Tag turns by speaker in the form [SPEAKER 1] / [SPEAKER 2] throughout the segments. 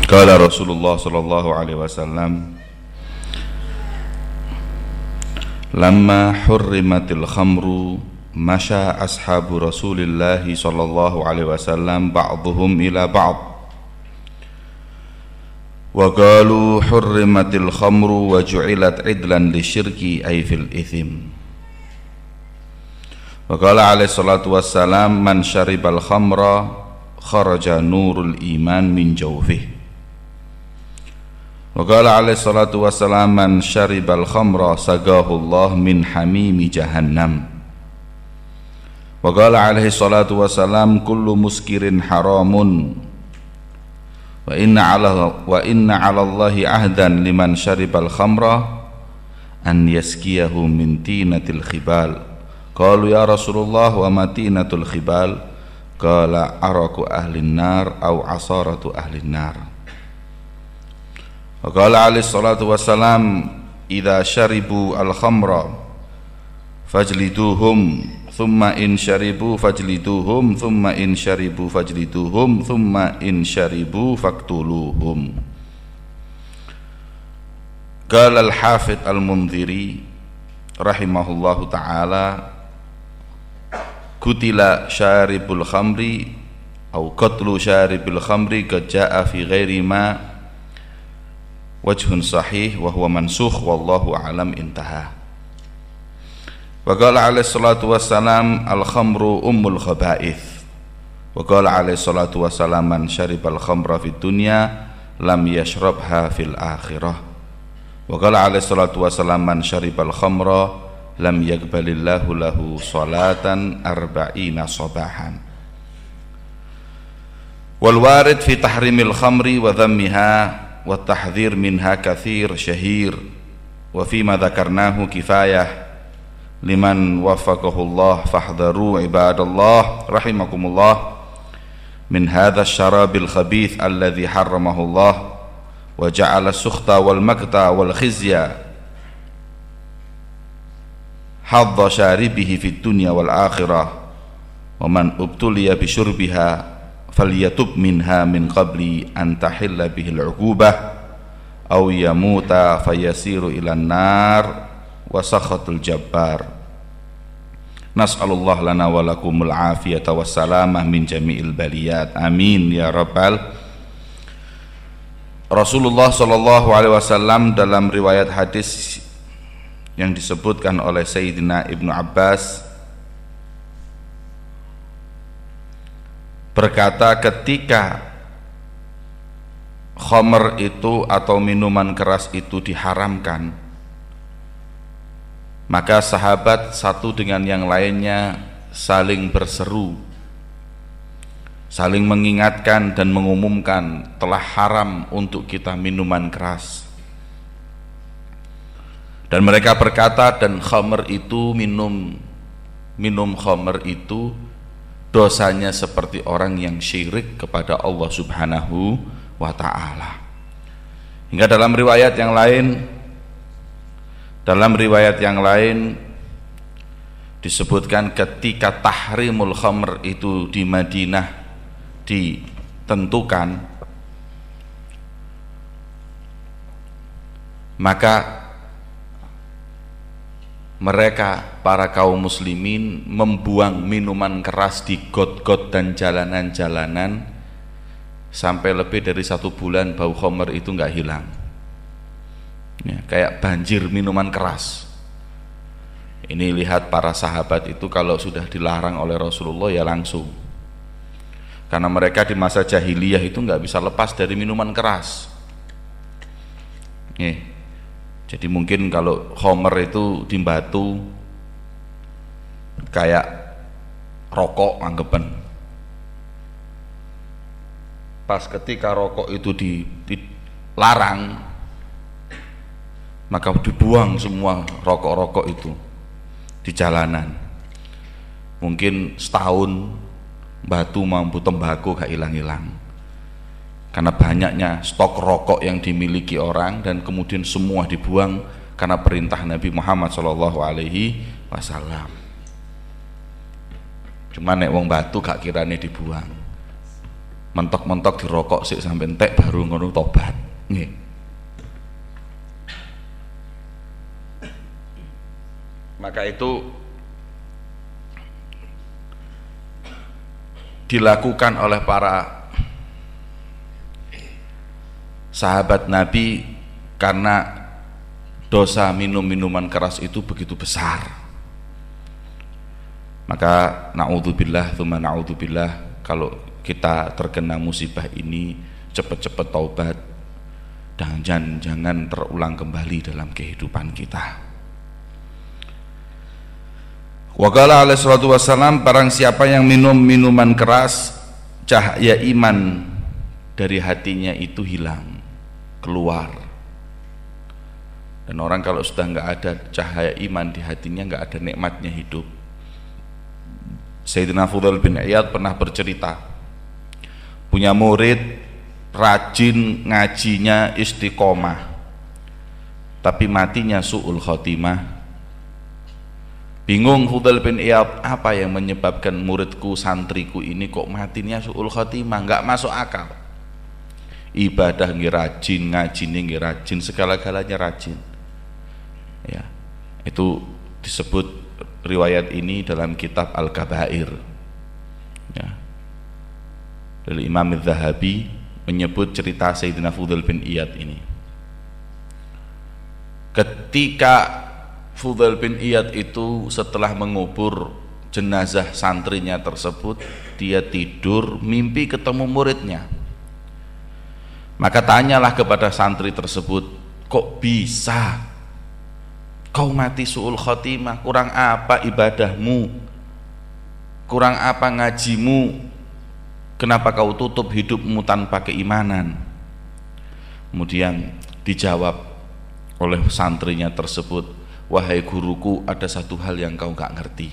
[SPEAKER 1] Qala Rasulullah sallallahu alaihi wasallam, lamma hurrimatil khamru masya ashabu Rasulillah sallallahu alaihi wasallam ba'dhum ila ba'd wa qalu hurrimatil khamru wa ju'ilat idlan lisyirki ay fil ithim. Wa qala alaihi salatu wassalam, man syaribal khamra kharaja nurul iman min jawfihi. Wa qala alaihi salatu wassalam, man syaribal khamra sagahullah min hamimi jahannam. Wa qala alaihi salatu wassalam, kullu muskirin haramun wa inna ala Allahi ahdan liman syaribal khamra an yaskiyahu min tinatil khibal. Qalu ya Rasulullah wa ma tinatul khibal? Qala araku ahlin nar au asaratu ahlin nar. Wa qala alaihi salatu wassalam, idza syaribu al-khamra fajliduhum thumma in syaribu fajliduhum thumma in syaribu fajliduhum thumma in syaribu faqtuluhum. Qala al-Hafidz al-Mundhiri rahimahullahu ta'ala, kutila syaribul khamri atau qatlu syaribil khamri qad jaa fi ghairi ma wajhun sahih wa huwa mansukh wallahu a'lam, intaha. Wa qala alaihi salatu wassalam, al khamru ummul khaba'ith. Wa qala alaihi salatu wassalam, man syaribal khamra fid dunya lam yashrabha fil akhirah. Wa qala alaihi salatu wassalam, man syaribal khamra lam yaqbalillahu lahu salatan arba'ina sabahan. Wal warid fi tahrimil khamri wa dhammiha wa tahdhir minha kathir syahir wa fima dzakarnahu kifayah liman waffaqahu Allah fahdharu ibadallah rahimakumullah min hadha asy-syarabil khabith alladhi harramahu Allah wa ja'ala as-sukhta wal makta wal khizya hadda syaribihi fid dunya wal akhirah wa man ubtuliya bi syurbiha falyatub minha min qabli an tahilla bihi al-'uqubah aw yamuta fayasiru ilan nar wa sakhatul jabbar. Nas'alullah lana wa lakumul afiyata wassalamah min jami'il baliyat, amin ya rabbal. Rasulullah sallallahu alaihi wasallam dalam riwayat hadis yang disebutkan oleh Sayyidina Ibnu Abbas berkata, ketika khamr itu atau minuman keras itu diharamkan, maka sahabat satu dengan yang lainnya saling berseru, saling mengingatkan dan mengumumkan telah haram untuk kita minuman keras. Dan mereka berkata, dan khamr itu minum khamr itu dosanya seperti orang yang syirik kepada Allah Subhanahu wa ta'ala. Hingga dalam riwayat yang lain disebutkan ketika tahrimul khamr itu di Madinah ditentukan, maka mereka para kaum muslimin membuang minuman keras di got-got dan jalanan-jalanan sampai lebih dari 1 bulan bau khamr itu nggak hilang ya, kayak banjir minuman keras. Ini lihat para sahabat itu kalau sudah dilarang oleh Rasulullah ya langsung, karena mereka di masa jahiliyah itu nggak bisa lepas dari minuman keras ya. Jadi mungkin kalau khamr itu di Batu kayak rokok anggapan. Pas ketika rokok itu dilarang, maka dibuang semua rokok-rokok itu di jalanan. Mungkin setahun Batu mampu tembakau gak hilang-hilang, karena banyaknya stok rokok yang dimiliki orang, dan kemudian semua dibuang karena perintah Nabi Muhammad SAW. Cuma nek wong Batu gak kirane dibuang. mentok-mentok dirokok sik sampai entek baru ngono tobat. Nggih. Maka itu dilakukan oleh para sahabat Nabi karena dosa minum minuman keras itu begitu besar. Maka naudzubillah tsumma naudzubillah, kalau kita terkena musibah ini cepat-cepat taubat dan jangan terulang kembali dalam kehidupan kita. Wa qala alaihi salatu wassalam, barang siapa yang minum minuman keras, cahaya iman dari hatinya itu hilang, keluar. Dan orang kalau sudah nggak ada cahaya iman di hatinya, nggak ada nikmatnya hidup. Sayyidina Fudail bin Iyad pernah bercerita, punya murid rajin ngajinya, istiqomah, tapi matinya su'ul khotimah. Bingung Fudail bin Iyad, apa yang menyebabkan muridku, santriku ini kok matinya su'ul khotimah, nggak masuk akal. Ibadah nggih rajin, ngaji nggih rajin, segala-galanya rajin. Ya, itu disebut riwayat ini dalam kitab Al-Kabair. Ya. Dari Imam Az-Zahabi menyebut cerita Sayyidina Fudail bin Iyad ini. Ketika Fudail bin Iyad itu setelah mengubur jenazah santrinya tersebut, dia tidur mimpi ketemu muridnya. Maka tanyalah kepada santri tersebut, kok bisa kau mati su'ul khotimah? Kurang apa ibadahmu? Kurang apa ngajimu? Kenapa kau tutup hidupmu tanpa keimanan? Kemudian dijawab oleh santrinya tersebut, wahai guruku, ada satu hal yang kau gak ngerti.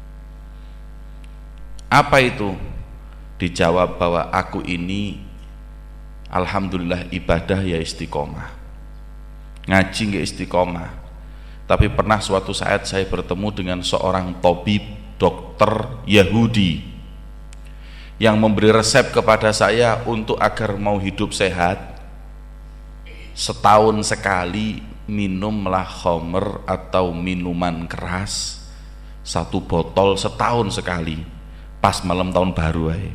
[SPEAKER 1] Apa itu? Dijawab bahwa aku ini alhamdulillah ibadah ya istiqomah, ngaji nggak istiqomah. Tapi pernah suatu saat saya bertemu dengan seorang tabib, dokter Yahudi, yang memberi resep kepada saya untuk agar mau hidup sehat, setahun sekali minumlah khamr atau minuman keras 1 botol setahun sekali, pas malam tahun baru aja.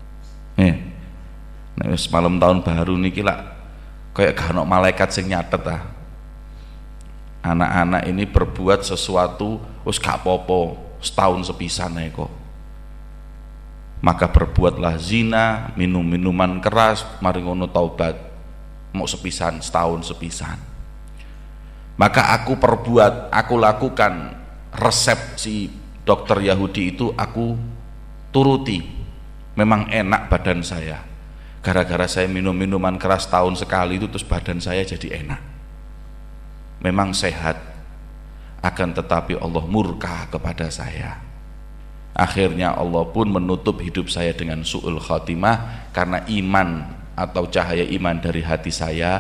[SPEAKER 1] Nah, malam tahun baru niki lak kayak gak ono malaikat sing nyatet ah. Anak-anak ini berbuat sesuatu wis gak apa-apa, setahun sepisan ae kok. Maka berbuatlah zina, minum minuman keras, mari ngono taubat, mau sepisan, setahun sepisan. Maka aku perbuat, aku lakukan resep si dokter Yahudi itu, aku turuti. Memang enak badan saya, gara-gara saya minum minuman keras tahun sekali itu, terus badan saya jadi enak, memang sehat. Akan tetapi Allah murka kepada saya. Akhirnya Allah pun menutup hidup saya dengan su'ul khatimah, karena iman atau cahaya iman dari hati saya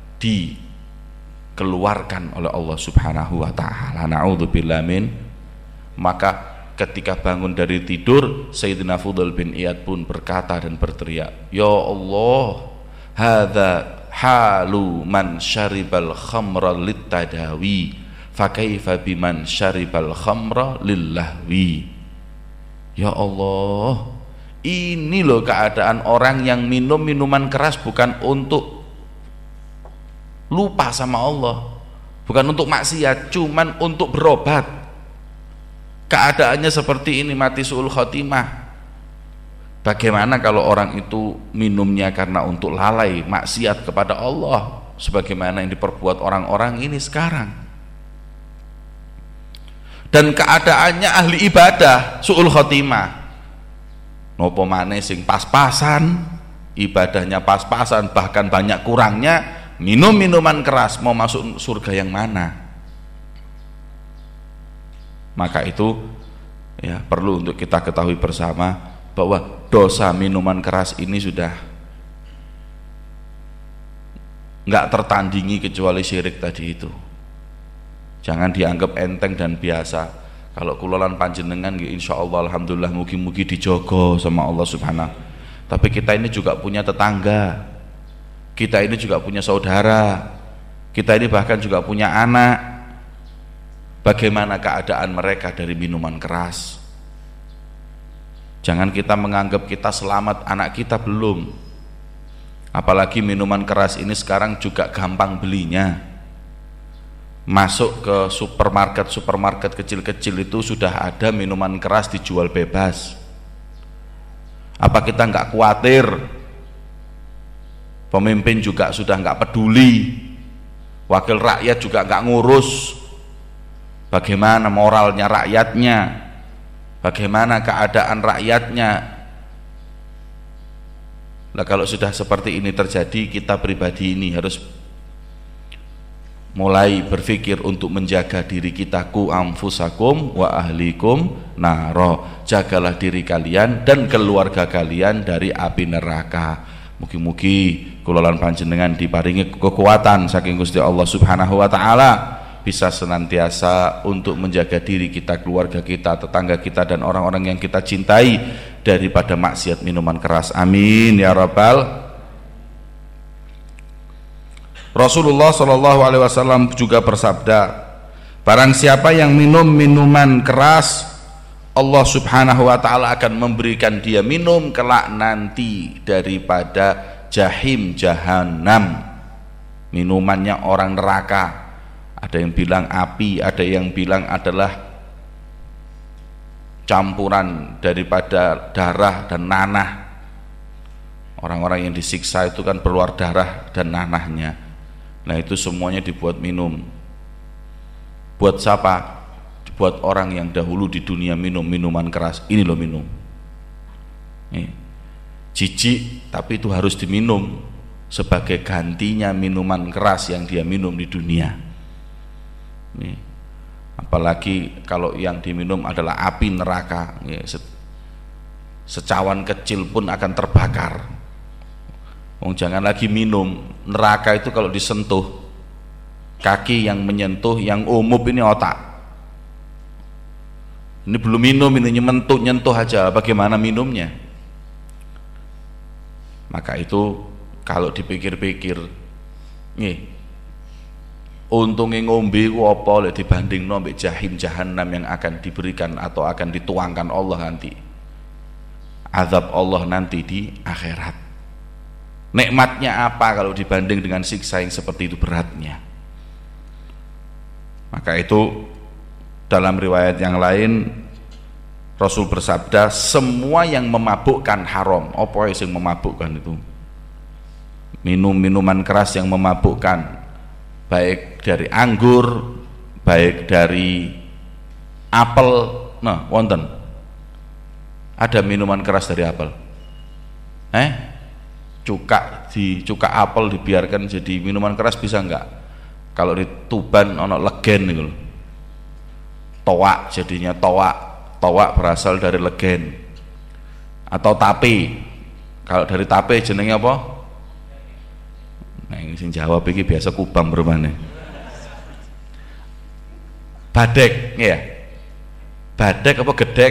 [SPEAKER 1] dikeluarkan oleh Allah subhanahu wa ta'ala. Na'udzubillah min. Maka ketika bangun dari tidur, Sayyidina Fudail bin Iyad pun berkata dan berteriak, ya Allah, hadza halu man syaribal khamra littadawi, fakaifa biman syaribal khamra lillahwi. Ya Allah, ini loh keadaan orang yang minum minuman keras bukan untuk lupa sama Allah, bukan untuk maksiat, cuman untuk berobat. Keadaannya seperti ini, mati su'ul khotimah. Bagaimana kalau orang itu minumnya karena untuk lalai maksiat kepada Allah, sebagaimana yang diperbuat orang-orang ini sekarang. Dan keadaannya ahli ibadah su'ul khotimah, nopo maneh sing pas-pasan, ibadahnya pas-pasan, bahkan banyak kurangnya, minum minuman keras, mau masuk surga yang mana? Maka itu ya perlu untuk kita ketahui bersama bahwa dosa minuman keras ini sudah nggak tertandingi kecuali syirik tadi itu. Jangan dianggap enteng dan biasa. Kalau kulolan panjenengan insya Allah alhamdulillah mugi-mugi dijogo sama Allah subhanahu. Tapi kita ini juga punya tetangga, kita ini juga punya saudara, kita ini bahkan juga punya anak. Bagaimana keadaan mereka dari minuman keras? Jangan kita menganggap kita selamat, anak kita belum. Apalagi minuman keras ini sekarang juga gampang belinya. Masuk ke supermarket kecil-kecil itu sudah ada minuman keras dijual bebas. Apa kita nggak khawatir? Pemimpin juga sudah nggak peduli, wakil rakyat juga nggak ngurus. Bagaimana moralnya rakyatnya? Bagaimana keadaan rakyatnya? Nah, kalau sudah seperti ini terjadi, kita pribadi ini harus mulai berpikir untuk menjaga diri kita. Ku anfusakum wa ahlikum naro, jagalah diri kalian dan keluarga kalian dari api neraka. Mugi-mugi kula lan panjenengan diparingi kekuatan saking Gusti Allah Subhanahu wa taala, bisa senantiasa untuk menjaga diri kita, keluarga kita, tetangga kita, dan orang-orang yang kita cintai daripada maksiat minuman keras. Amin ya rabbal. Rasulullah SAW juga bersabda, barang siapa yang minum minuman keras, Allah Subhanahu wa taala akan memberikan dia minum kelak nanti daripada jahim jahanam. Minumannya orang neraka. Ada yang bilang api, ada yang bilang adalah campuran daripada darah dan nanah. Orang-orang yang disiksa itu kan keluar darah dan nanahnya. Nah, itu semuanya dibuat minum. Buat siapa? Buat orang yang dahulu di dunia minum minuman keras. Ini loh minum. Jijik, tapi itu harus diminum sebagai gantinya minuman keras yang dia minum di dunia. Apalagi kalau yang diminum adalah api neraka, secawan kecil pun akan terbakar. Jangan lagi minum neraka itu kalau disentuh, kaki yang menyentuh, yang umum ini otak. Ini belum minum, ini nyentuh aja, bagaimana minumnya? Maka itu kalau dipikir-pikir, untungnya ngombe ku apa lek dibandingno mbek jahim jahanam yang akan diberikan atau akan dituangkan Allah nanti, azab Allah nanti di akhirat. Nikmatnya apa kalau dibanding dengan siksa yang seperti itu beratnya? Maka itu dalam riwayat yang lain Rasul bersabda, semua yang memabukkan haram. Apa yang memabukkan itu? Minum minuman keras yang memabukkan, baik dari anggur, baik dari apel. Nah, wonten ada minuman keras dari apel. Cuka apel dibiarkan jadi minuman keras bisa enggak? Kalau di Tuban ono legen itu, toak jadinya toak berasal dari legen. Atau tape, kalau dari tape jenenge apa? Nah, ini sing jawab iki biasa kubang bermane. Badek, ya. Badek apa gedek?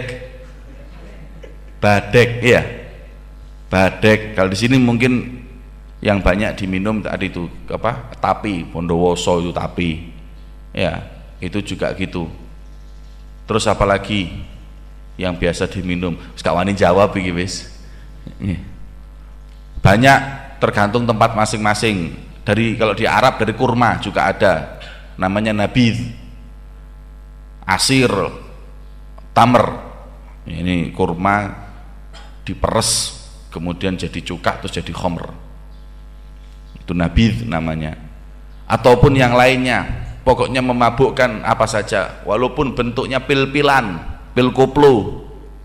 [SPEAKER 1] Badek, iya. Badek. Kalau di sini mungkin yang banyak diminum tadi itu apa? Tapi Bondowoso itu tapi. Ya, itu juga gitu. Terus apalagi yang biasa diminum? Gak wani jawab iki wis. Banyak, tergantung tempat masing-masing. Kalau di Arab dari kurma juga ada, namanya nabidh, asir, tamer. Ini kurma diperes kemudian jadi cuka terus jadi khamr, itu nabidh namanya. Ataupun yang lainnya, pokoknya memabukkan apa saja, walaupun bentuknya pil-pilan, pil koplo.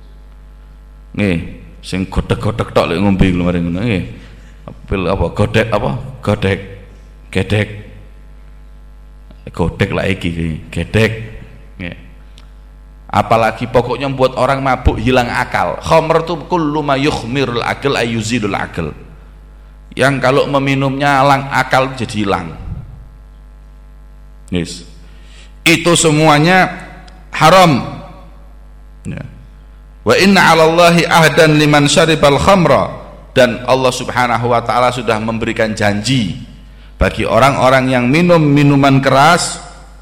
[SPEAKER 1] Nih, sing godek-godek tok lek ngombe kemarin ngono nggih. Pil apa? Godek apa? Gedek lah iki, gedek. Nggih. Apalagi pokoknya membuat orang mabuk, hilang akal. Khamr itu kullu ma yukhmirul aql ayuzidul aql. Yang kalau meminumnya akal jadi hilang. Yes. Itu semuanya haram. Ya. Wa inna 'alallahi ahdan liman syaribal khamra dan Allah Subhanahu wa taala sudah memberikan janji bagi orang-orang yang minum minuman keras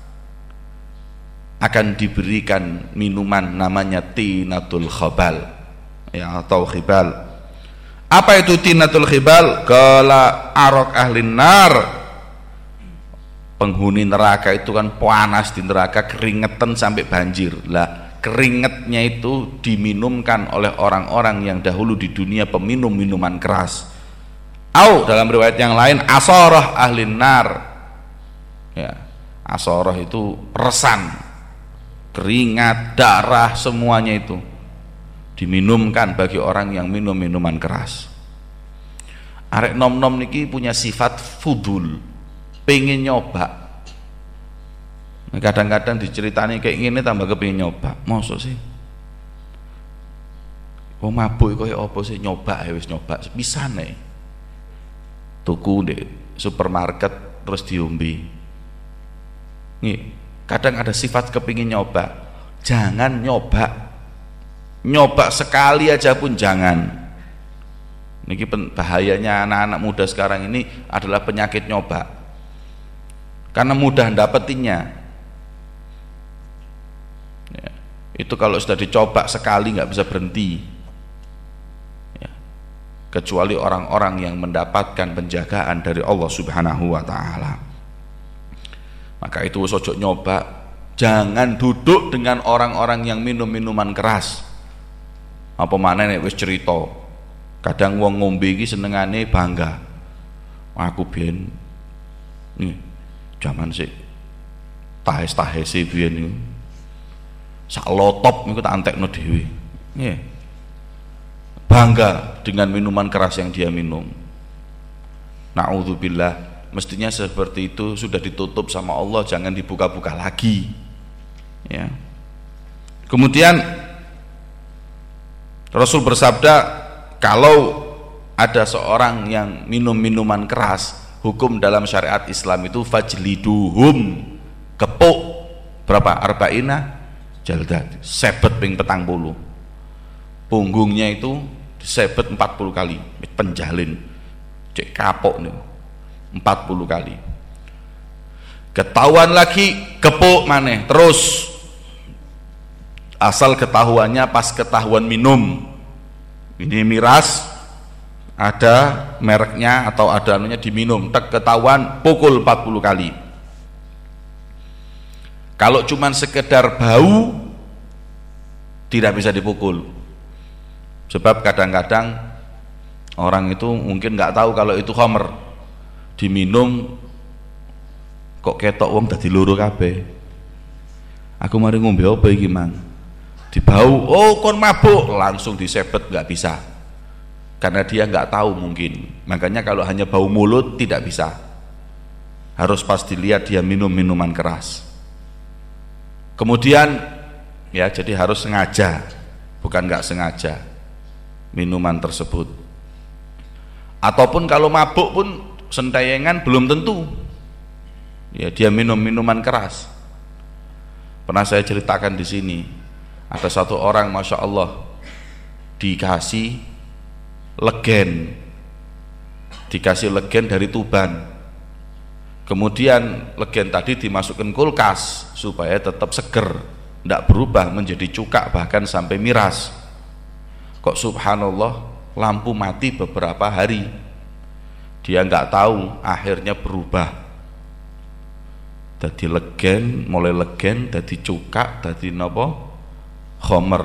[SPEAKER 1] akan diberikan minuman namanya tinatul khabal, ya, atau khibal. Apa itu tinatul khibal? Kala arok ahlin nar, penghuni neraka itu kan panas di neraka, keringetan sampai banjir. Lah keringetnya itu diminumkan oleh orang-orang yang dahulu di dunia peminum minuman keras. Au dalam riwayat yang lain asoroh ahlin nar, ya, asoroh itu resan, keringat, darah, semuanya itu diminumkan bagi orang yang minum minuman keras. Arek nom-nom niki punya sifat fudul, pengen nyoba. Kadang-kadang diceritani kayak gini tambah kepengin nyoba. Mosok sih? Wong mabuk koyo apa sih nyoba ya wis nyoba pisane. Tuku di supermarket terus diombe. Nih, kadang ada sifat kepingin nyoba. Jangan nyoba. Nyoba sekali aja pun jangan. Niki bahayanya anak-anak muda sekarang ini adalah penyakit nyoba. Karena mudah dapetinnya. Ya, itu kalau sudah dicoba sekali nggak bisa berhenti. Ya, kecuali orang-orang yang mendapatkan penjagaan dari Allah Subhanahu wa taala. Maka itu ojo nyoba, jangan duduk dengan orang-orang yang minum minuman keras. Apa mana nek wis cerita. Kadang wong ngombe iki senengane bangga. Aku biyen nih zaman sik tahes-tahese biyen niku. Sak lotop niku tak antekno dhewe. Nggih. Bangga dengan minuman keras yang dia minum. Na'udzubillah, mestinya seperti itu sudah ditutup sama Allah, jangan dibuka-buka lagi. Ya. Kemudian Rasul bersabda, kalau ada seorang yang minum minuman keras, hukum dalam syariat Islam itu fajliduhum, kepuk berapa? Arba'ina jaldat, sebet ping 40. Punggungnya itu disebet 40 kali, penjalin, cek kapok nih, 40 kali. Ketahuan lagi, kepuk maneh, terus asal ketahuannya pas ketahuan minum. Ini miras, ada mereknya atau ada anunya diminum, tek ketahuan pukul 40 kali. Kalau cuman sekedar bau tidak bisa dipukul. Sebab kadang-kadang orang itu mungkin nggak tahu kalau itu khamr. Diminum kok ketok wong dadi loro kabeh. Aku mari ngombe apa iki, Mang? Dibau, oh kon mabuk, langsung disebet, nggak bisa, karena dia nggak tahu mungkin. Makanya kalau hanya bau mulut tidak bisa, harus pas dilihat dia minum minuman keras. Kemudian ya, jadi harus sengaja, bukan nggak sengaja minuman tersebut. Ataupun kalau mabuk pun sentayengan belum tentu ya dia minum minuman keras. Pernah saya ceritakan di sini. Ada satu orang, masya Allah, dikasih legen dari Tuban. Kemudian legen tadi dimasukkan kulkas supaya tetap seger, tidak berubah menjadi cuka bahkan sampai miras. Kok subhanallah lampu mati beberapa hari, dia nggak tahu, akhirnya berubah. Dadi legen, mulai legen, dadi cuka, dadi nopo? Khomer.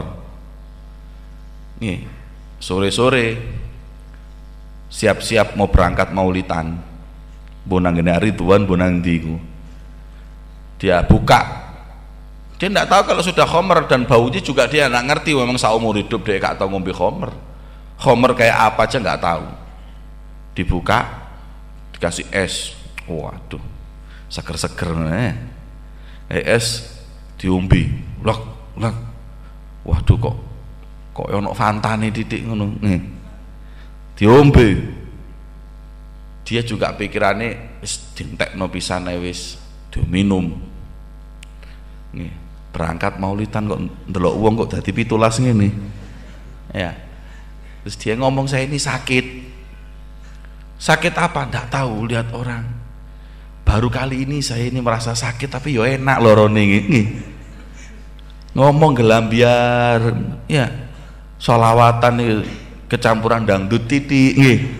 [SPEAKER 1] Nih, sore-sore siap-siap mau berangkat maulidan. Bonang gene Ridwan, bonang ndiku. Dia buka. Dia tidak tahu kalau sudah khomer, dan baunya juga dia tidak ngerti. Memang seumur hidup dia gak tahu ngombe khomer. Khomer kayak apa aja nggak tahu. Dibuka, dikasih es. Waduh, seger-seger es diombe. Lak. Waduh, kok ono fantane titik ngono. Diombe. Dia juga pikirannya wis dintekno pisan wis diminum. Nggih, berangkat maulidan kok ndelok wong kok dadi 17 ngene. Ya. Terus dia ngomong, saya ini sakit. Sakit apa? Nggak tahu, lihat orang. Baru kali ini saya ini merasa sakit, tapi yo enak lorone ini. Ngomong gelambiar, ya sholawatan kecampuran dangdut titik.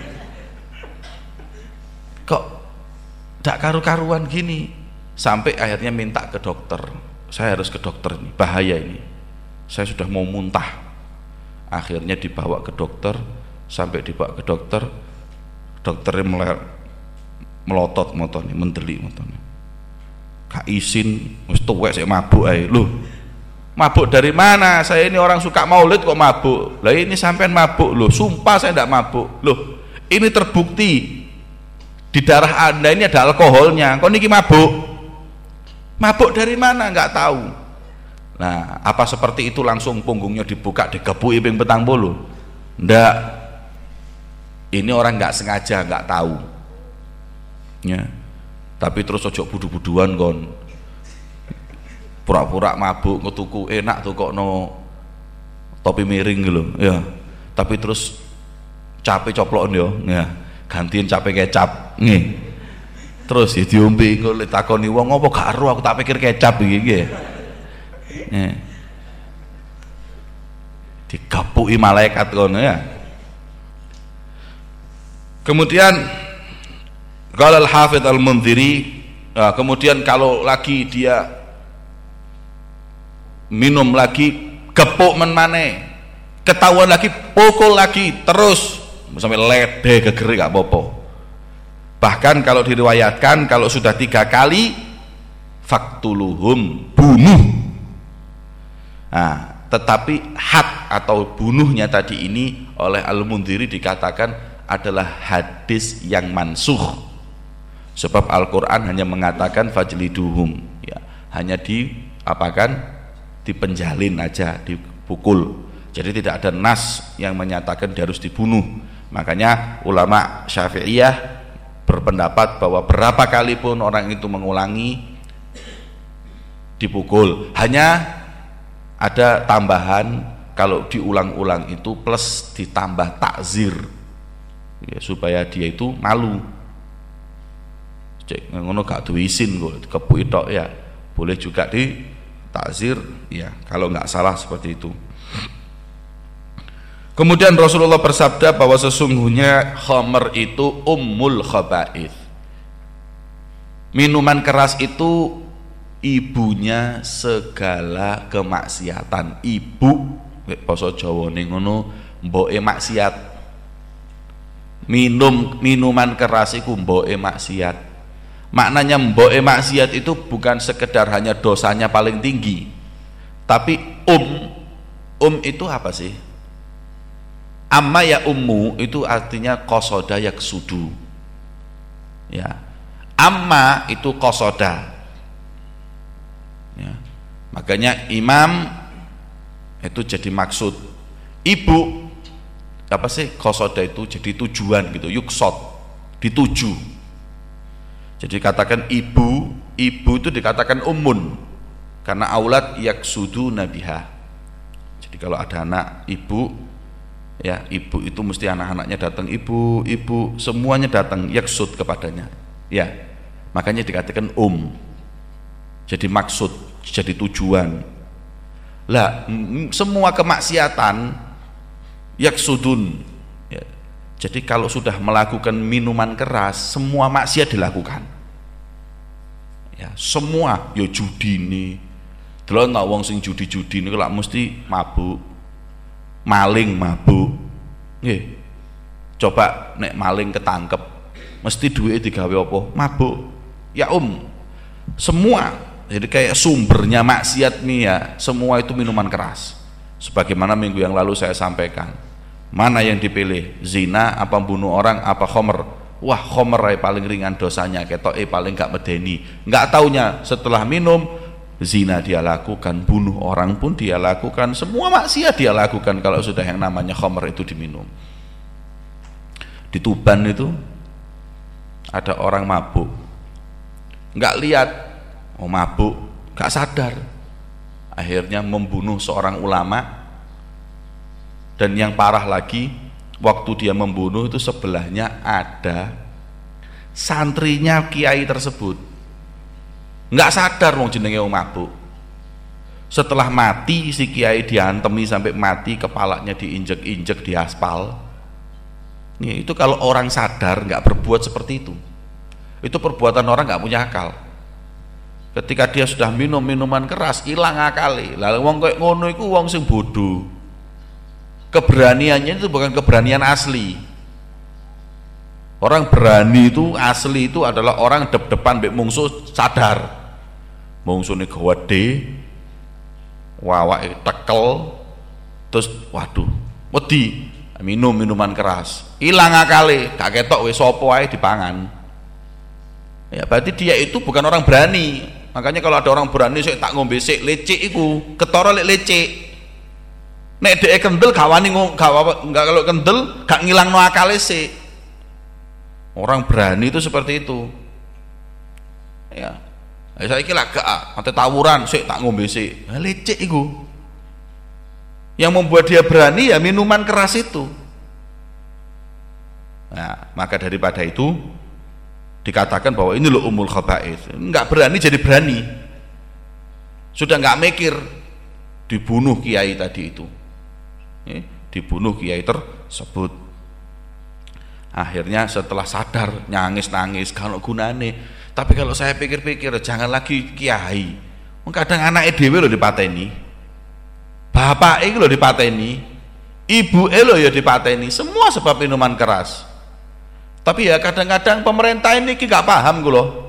[SPEAKER 1] Kok nggak karu-karuan gini? Sampai akhirnya minta ke dokter. Saya harus ke dokter nih, bahaya ini. Saya sudah mau muntah. Akhirnya dibawa ke dokter. Sampai dibawa ke dokter, dokternya melotot motornya, mendelik motornya. Gak izin, wis tuwek sik mabuk ae. Loh, mabuk dari mana? Saya ini orang suka maulid kok mabuk. Lah ini sampean mabuk loh. Sumpah saya tidak mabuk. Loh, ini terbukti di darah Anda ini ada alkoholnya. Kok niki mabuk? Mabuk dari mana? Enggak tahu. Nah, apa seperti itu langsung punggungnya dibuka, digebuki ping 40? Ndak. Ini orang nggak sengaja, nggak tahu. Ya. Tapi terus ojo budu-buduan kon. Pura-pura mabuk ngetuku enak tuh kok no topi miring gitu ya. Tapi terus cape coplon yo, ya. Gantiin cape kecap. Nih. Terus ya diombe engko takoni wong apa gak ero aku tak pikir kecap iki nggih. Digapuki malaikat kono ya. Kemudian qala al-Hafidz al-Mundhiri, kemudian kalau lagi dia minum lagi gepuk menmane, ketahuan lagi pukul lagi terus sampai lede gegeri gak apa-apa. Bahkan kalau diriwayatkan kalau sudah 3 kali faktuluhum, bunuh. Nah, tetapi had atau bunuhnya tadi ini oleh Al-Mundhiri dikatakan adalah hadis yang mansukh, sebab Al-Quran hanya mengatakan fajliduhum, ya, hanya dipenjalin aja, dipukul. Jadi tidak ada nas yang menyatakan dia harus dibunuh. Makanya ulama Syafi'iyah berpendapat bahwa berapa kali pun orang itu mengulangi dipukul. Hanya ada tambahan, kalau diulang-ulang itu plus ditambah takzir, ya, supaya dia itu malu. Cek ngono gak duwe isin kok kepuki tok ya. Boleh juga di takzir ya, kalau nggak salah seperti itu. Kemudian Rasulullah bersabda bahwa sesungguhnya khamr itu ummul khaba'ith. Minuman keras itu ibunya segala kemaksiatan. Ibu basa Jawane ngono, mboke maksiat. Minuman keras iku mboke maksiat. Maknanya mboke maksiat itu bukan sekedar hanya dosanya paling tinggi, tapi itu apa sih? Amma ya ummu itu artinya qasoda yaksudu. Ya. Amma itu qasoda. Ya. Makanya imam itu jadi maksud. Ibu apa sih? Qasoda itu jadi tujuan gitu, yuksod, dituju. Jadi katakan ibu itu dikatakan ummun karena aulad yaksudu nabiha. Jadi kalau ada anak ibu, ya ibu itu mesti anak-anaknya datang, ibu semuanya datang yaksud kepadanya, ya makanya dikatakan jadi maksud, jadi tujuan lah. Semua kemaksiatan yaksudun ya. Jadi kalau sudah melakukan minuman keras, semua maksiat dilakukan ya, semua ya judi nih delok nggak wong sing judi-judi ini kalau mesti mabuk, maling mabuk. Nggih. Coba nek maling ketangkep, mesti duwike digawe apa? Mabuk. Ya semua. Jadi kayak sumbernya maksiat nih ya, semua itu minuman keras. Sebagaimana minggu yang lalu saya sampaikan. Mana yang dipilih? Zina apa bunuh orang apa khomer? Wah, khomer paling ringan dosanya, ketoke paling gak medeni. Enggak taunya setelah minum zina dia lakukan, bunuh orang pun dia lakukan, semua maksiat dia lakukan kalau sudah yang namanya khamr itu diminum. Di Tuban itu ada orang mabuk, nggak lihat, mabuk, nggak sadar, akhirnya membunuh seorang ulama, dan yang parah lagi waktu dia membunuh itu sebelahnya ada santrinya kiai tersebut. Nggak sadar wong jenenge wong mabuk. Setelah mati si kiai diantemi sampai mati, kepalanya diinjek-injek di aspal. Itu kalau orang sadar nggak berbuat seperti itu perbuatan orang nggak punya akal. Ketika dia sudah minum minuman keras, hilang akali. Lalu wong kayak ngono iku wong sing bodoh. Keberaniannya itu bukan keberanian asli. Orang berani itu asli itu adalah orang depan mbek mungsuh sadar. Mungsuhne gede, wawake tekel, terus waduh, wedi minum minuman keras. Hilang akali, gak ketok wis sapa wae dipangan. Ya berarti dia itu bukan orang berani. Makanya kalau ada orang berani sik tak ngombe sik lecek iku, ketara lek lecek. Nek dhek kendel gak wani enggak, kalau kendel gak ngilangno akale sik. Orang berani itu seperti itu. Ya. Saiki lak gak ate tawuran sik tak ngombe sik. Lecek iku. Yang membuat dia berani ya minuman keras itu. Nah, maka daripada itu dikatakan bahwa ini loh umul khaba'ith. Enggak berani jadi berani. Sudah enggak mikir, dibunuh kiai tadi itu. Dibunuh kiai tersebut. Akhirnya setelah sadar nangis-nangis kalau gunane. Tapi kalau saya pikir-pikir jangan lagi kiai. Kadang anake dhewe lho dipateni. Bapake lho dipateni. Ibuke lho ya dipateni. Semua sebab minuman keras. Tapi ya kadang-kadang pemerintah ini gak paham loh,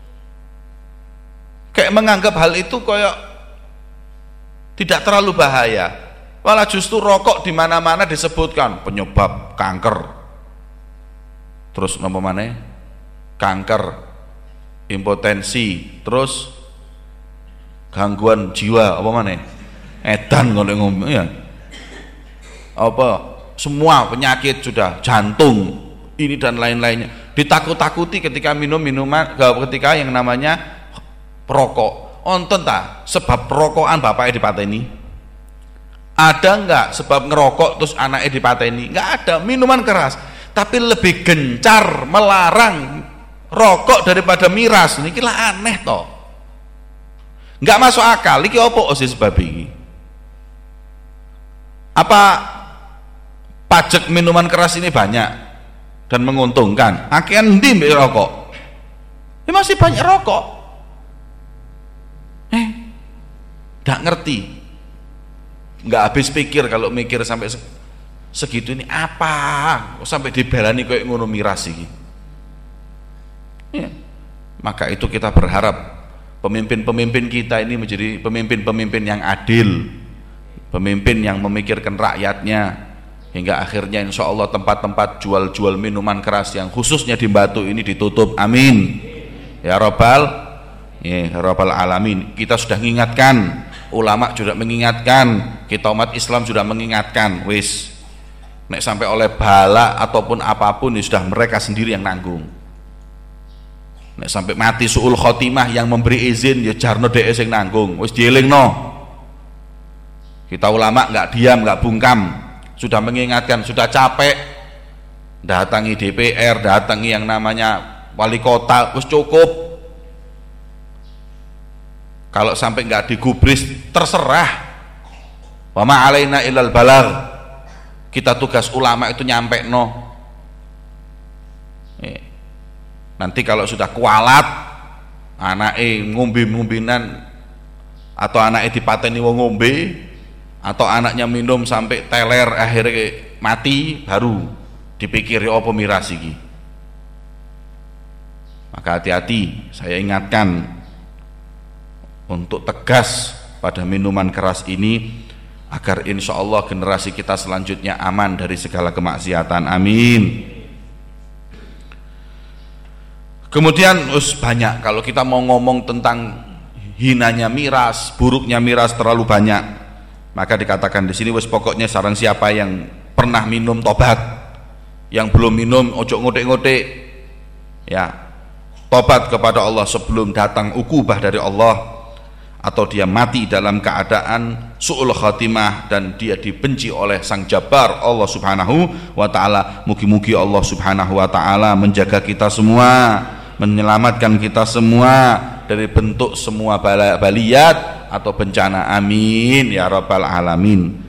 [SPEAKER 1] kayak menganggap hal itu kayak tidak terlalu bahaya, malah justru rokok di mana-mana disebutkan penyebab kanker, terus apa mana kanker, impotensi, terus gangguan jiwa apa mana edan ngomong ya apa semua penyakit sudah jantung ini dan lain-lainnya ditakut-takuti ketika minum minuman, ketika yang namanya perokok. Onten ta sebab perokokan bapaknya dipateni? Ada enggak sebab ngerokok terus anaknya dipateni? Enggak ada. Minuman keras tapi lebih gencar melarang rokok daripada miras. Niki lah aneh toh, enggak masuk akal. Iki apa sih sebab ini? Apa pajak minuman keras ini banyak dan menguntungkan? Akhirnya ndi mbek rokok? Masih banyak rokok. Nggak ngerti, nggak habis pikir. Kalau mikir sampai segitu ini apa? Sampai dibelani kayak ngono miras iki. Ya. Maka itu kita berharap pemimpin-pemimpin kita ini menjadi pemimpin-pemimpin yang adil, pemimpin yang memikirkan rakyatnya. Hingga akhirnya insya Allah tempat-tempat jual-jual minuman keras yang khususnya di Batu ini ditutup. Amin ya Rabbal alamin. Kita sudah mengingatkan, ulama juga mengingatkan, kita umat Islam sudah mengingatkan. Wis nek sampai oleh bala ataupun apapun ya sudah mereka sendiri yang nanggung. Nek sampai mati suul khotimah, yang memberi izin ya jarno dhek sing nanggung. Wis dielingno. Kita ulama nggak diam, nggak bungkam, sudah mengingatkan, sudah capek datangi DPR, datangi yang namanya wali kota, wis cukup. Kalau sampai nggak digubris terserah, wa ma alaina illal balagh. Kita tugas ulama itu nyampe no. Nanti kalau sudah kualat anake ngombe-ngombenan atau anake dipateni wong ngombe atau anaknya minum sampai teler akhirnya mati, baru dipikir apa miras iki. Maka hati-hati, saya ingatkan untuk tegas pada minuman keras ini agar insya Allah generasi kita selanjutnya aman dari segala kemaksiatan. Amin. Kemudian banyak, kalau kita mau ngomong tentang hinanya miras, buruknya miras terlalu banyak. Maka dikatakan di sini wis pokoknya sarang siapa yang pernah minum tobat, yang belum minum ojo ngotek-ngotek, ya tobat kepada Allah sebelum datang ukubah dari Allah. atau dia mati dalam keadaan su'ul khatimah dan dia dibenci oleh Sang Jabbar Allah Subhanahu wa taala. Mugi-mugi Allah Subhanahu wa taala menjaga kita semua, menyelamatkan kita semua dari bentuk semua baliyat atau bencana, amin ya rabbal alamin.